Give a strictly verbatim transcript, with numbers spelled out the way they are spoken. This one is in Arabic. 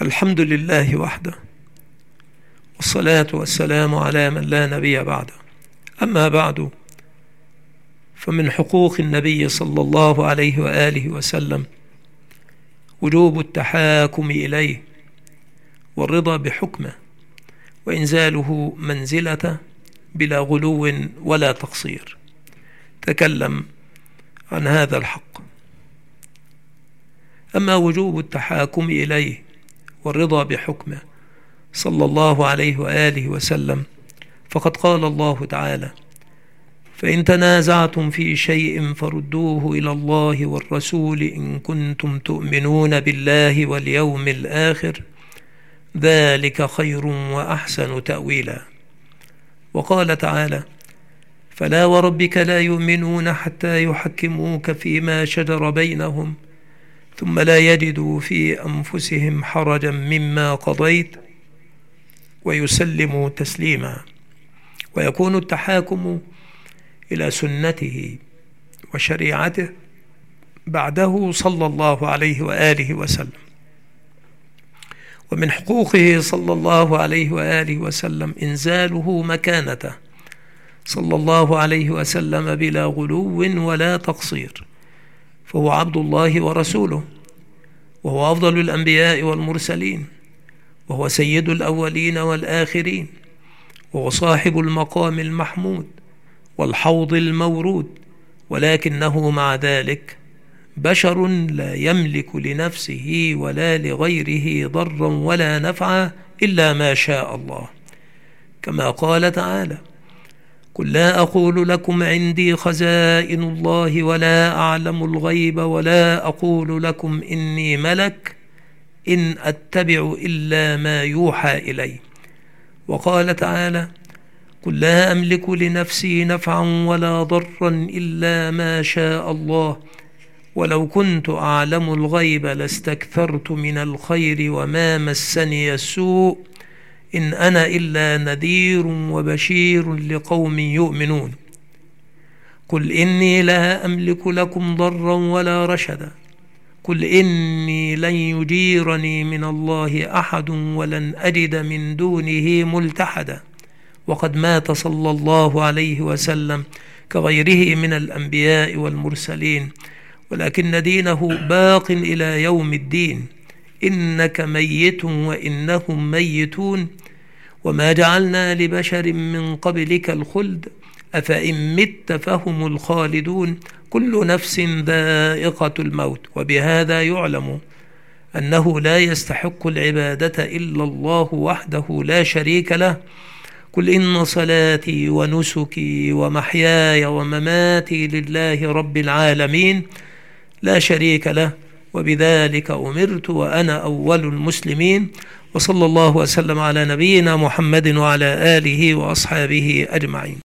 الحمد لله وحده، والصلاة والسلام على من لا نبي بعده. أما بعد، فمن حقوق النبي صلى الله عليه وآله وسلم وجوب التحاكم إليه والرضا بحكمه وإنزاله منزلته بلا غلو ولا تقصير. تكلم عن هذا الحق. أما وجوب التحاكم إليه والرضا بحكمه صلى الله عليه وآله وسلم، فقد قال الله تعالى: فإن تنازعتم في شيء فردوه إلى الله والرسول إن كنتم تؤمنون بالله واليوم الآخر، ذلك خير وأحسن تأويلا. وقال تعالى: فلا وربك لا يؤمنون حتى يحكموك فيما شجر بينهم ثم لا يجدوا في أنفسهم حرجا مما قضيت ويسلموا تسليما. ويكون التحاكم إلى سنته وشريعته بعده صلى الله عليه وآله وسلم. ومن حقوقه صلى الله عليه وآله وسلم إنزاله مكانته صلى الله عليه وسلم بلا غلو ولا تقصير، فهو عبد الله ورسوله، وهو أفضل الأنبياء والمرسلين، وهو سيد الأولين والآخرين، وهو صاحب المقام المحمود والحوض المورود، ولكنه مع ذلك بشر لا يملك لنفسه ولا لغيره ضرا ولا نفعا إلا ما شاء الله، كما قال تعالى: قل لا أقول لكم عندي خزائن الله ولا أعلم الغيب ولا أقول لكم إني ملك إن أتبع إلا ما يوحى إلي. وقال تعالى: قل لا أملك لنفسي نفعا ولا ضرا إلا ما شاء الله ولو كنت أعلم الغيب لاستكثرت من الخير وما مسني السوء إن أنا إلا نذير وبشير لقوم يؤمنون. قل إني لا أملك لكم ضرا ولا رشدا. قل إني لن يجيرني من الله أحد ولن أجد من دونه ملتحدا. وقد مات صلى الله عليه وسلم كغيره من الأنبياء والمرسلين، ولكن دينه باق إلى يوم الدين. إنك ميت وإنهم ميتون وما جعلنا لبشر من قبلك الخلد أفإن مت فهم الخالدون كل نفس ذائقة الموت. وبهذا يعلم أنه لا يستحق العبادة إلا الله وحده لا شريك له. قل إن صلاتي ونسكي ومحياي ومماتي لله رب العالمين لا شريك له وبذلك أمرت وأنا أول المسلمين. وصلى الله وسلم على نبينا محمد وعلى آله وأصحابه أجمعين.